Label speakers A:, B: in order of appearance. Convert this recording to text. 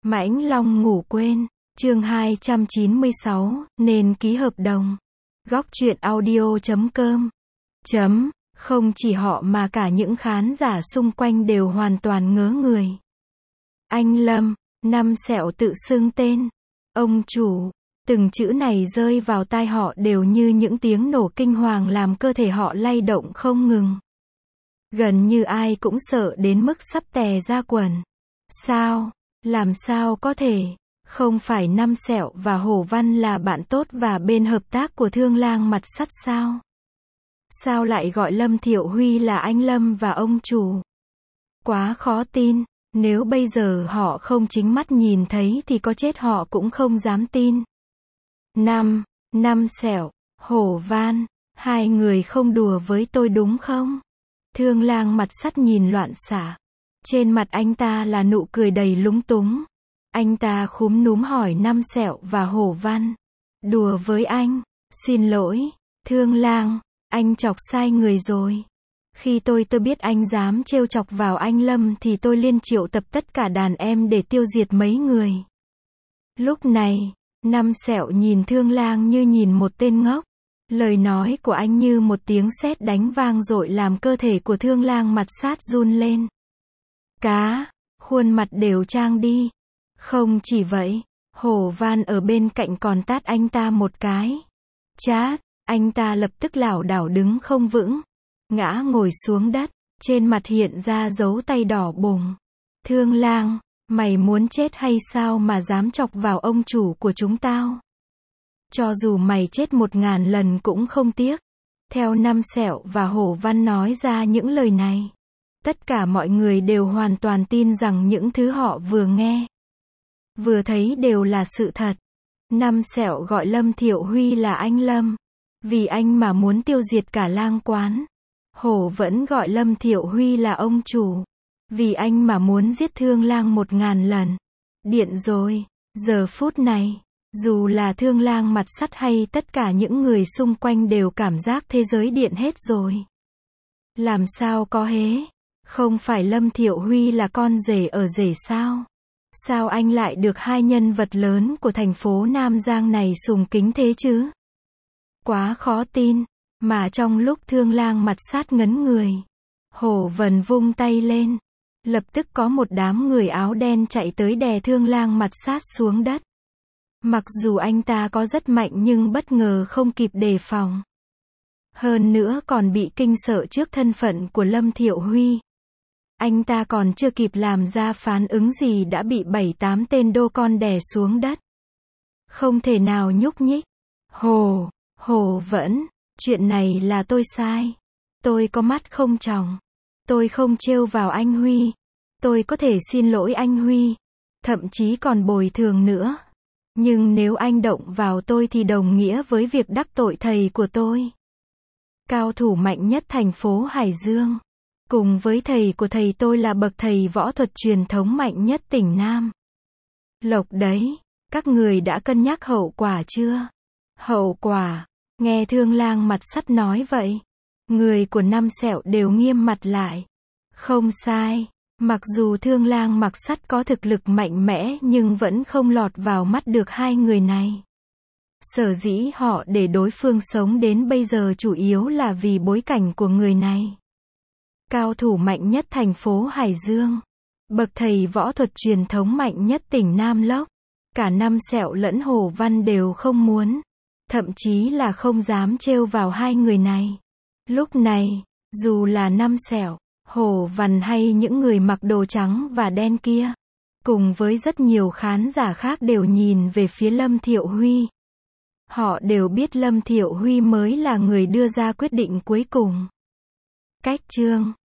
A: Mãnh Long ngủ quên, chương 296, nên ký hợp đồng. Góc truyện audio.com. Không chỉ họ mà cả những khán giả xung quanh đều hoàn toàn ngớ người. Anh Lâm, năm sẹo tự xưng tên. Ông chủ, từng chữ này rơi vào tai họ đều như những tiếng nổ kinh hoàng làm cơ thể họ lay động không ngừng. Gần như ai cũng sợ đến mức sắp tè ra quần. Sao? Làm sao có thể? Không phải Năm Sẹo và Hổ Văn là bạn tốt và bên hợp tác của Thương Lang Mặt Sắt sao? Sao lại gọi Lâm Thiệu Huy là anh Lâm và ông chủ? Quá khó tin, nếu bây giờ họ không chính mắt nhìn thấy thì có chết họ cũng không dám tin. Năm Sẹo, Hổ Văn, hai người không đùa với tôi đúng không? Thương Lang Mặt Sắt nhìn loạn xạ. Trên mặt anh ta là nụ cười đầy lúng túng. Anh ta khúm núm hỏi Năm Sẹo và Hổ Văn. Đùa với anh? Xin lỗi, Thương Lang, anh chọc sai người rồi. Khi tôi biết anh dám trêu chọc vào anh Lâm thì tôi liên triệu tập tất cả đàn em để tiêu diệt mấy người. Lúc này, Năm Sẹo nhìn Thương Lang như nhìn một tên ngốc. Lời nói của anh như một tiếng sét đánh vang dội làm cơ thể của Thương Lang Mặt Sắt run lên. Khuôn mặt đều trang đi. Không chỉ vậy, Hổ Văn ở bên cạnh còn tát anh ta một cái. Chát, anh ta lập tức lảo đảo đứng không vững, ngã ngồi xuống đất, trên mặt hiện ra dấu tay đỏ bừng. Thương Lang, mày muốn chết hay sao mà dám chọc vào ông chủ của chúng tao? Cho dù mày chết 1000 lần cũng không tiếc. Theo Năm Sẹo và Hổ Văn nói ra những lời này, tất cả mọi người đều hoàn toàn tin rằng những thứ họ vừa nghe, vừa thấy đều là sự thật. Năm Sẹo gọi Lâm Thiệu Huy là anh Lâm, vì anh mà muốn tiêu diệt cả lang quán. Hổ vẫn gọi Lâm Thiệu Huy là ông chủ, vì anh mà muốn giết Thương Lang 1000 lần. Điện rồi, giờ phút này, dù là Thương Lang Mặt Sắt hay tất cả những người xung quanh đều cảm giác thế giới điện hết rồi. Làm sao có hế? Không phải Lâm Thiệu Huy là con rể ở rể sao? Sao anh lại được hai nhân vật lớn của thành phố Nam Giang này sùng kính thế chứ? Quá khó tin. Mà trong lúc Thương Lang Mặt Sắt ngấn người, Hổ Vân vung tay lên. Lập tức có một đám người áo đen chạy tới đè Thương Lang Mặt Sắt xuống đất. Mặc dù anh ta có rất mạnh nhưng bất ngờ không kịp đề phòng. Hơn nữa còn bị kinh sợ trước thân phận của Lâm Thiệu Huy. Anh ta còn chưa kịp làm ra phản ứng gì đã bị 7-8 tên đô con đè xuống đất. Không thể nào nhúc nhích. Hổ Vẫn, chuyện này là tôi sai. Tôi có mắt không tròng. Tôi không trêu vào anh Huy. Tôi có thể xin lỗi anh Huy. Thậm chí còn bồi thường nữa. Nhưng nếu anh động vào tôi thì đồng nghĩa với việc đắc tội thầy của tôi. Cao thủ mạnh nhất thành phố Hải Dương. Cùng với thầy của thầy tôi là bậc thầy võ thuật truyền thống mạnh nhất tỉnh Nam Lộc đấy. Các người đã cân nhắc hậu quả chưa? Hậu quả? Nghe Thương Lang Mặt Sắt nói vậy, người của Năm Sẹo đều nghiêm mặt lại. Không sai. Mặc dù Thương Lang Mặt Sắt có thực lực mạnh mẽ nhưng vẫn không lọt vào mắt được hai người này. Sở dĩ họ để đối phương sống đến bây giờ chủ yếu là vì bối cảnh của người này. Cao thủ mạnh nhất thành phố Hải Dương. Bậc thầy võ thuật truyền thống mạnh nhất tỉnh Nam Lốc. Cả Năm Sẹo lẫn Hổ Văn đều không muốn. Thậm chí là không dám trêu vào hai người này. Lúc này, dù là Năm Sẹo, Hổ Văn hay những người mặc đồ trắng và đen kia, cùng với rất nhiều khán giả khác đều nhìn về phía Lâm Thiệu Huy. Họ đều biết Lâm Thiệu Huy mới là người đưa ra quyết định cuối cùng. Cách chương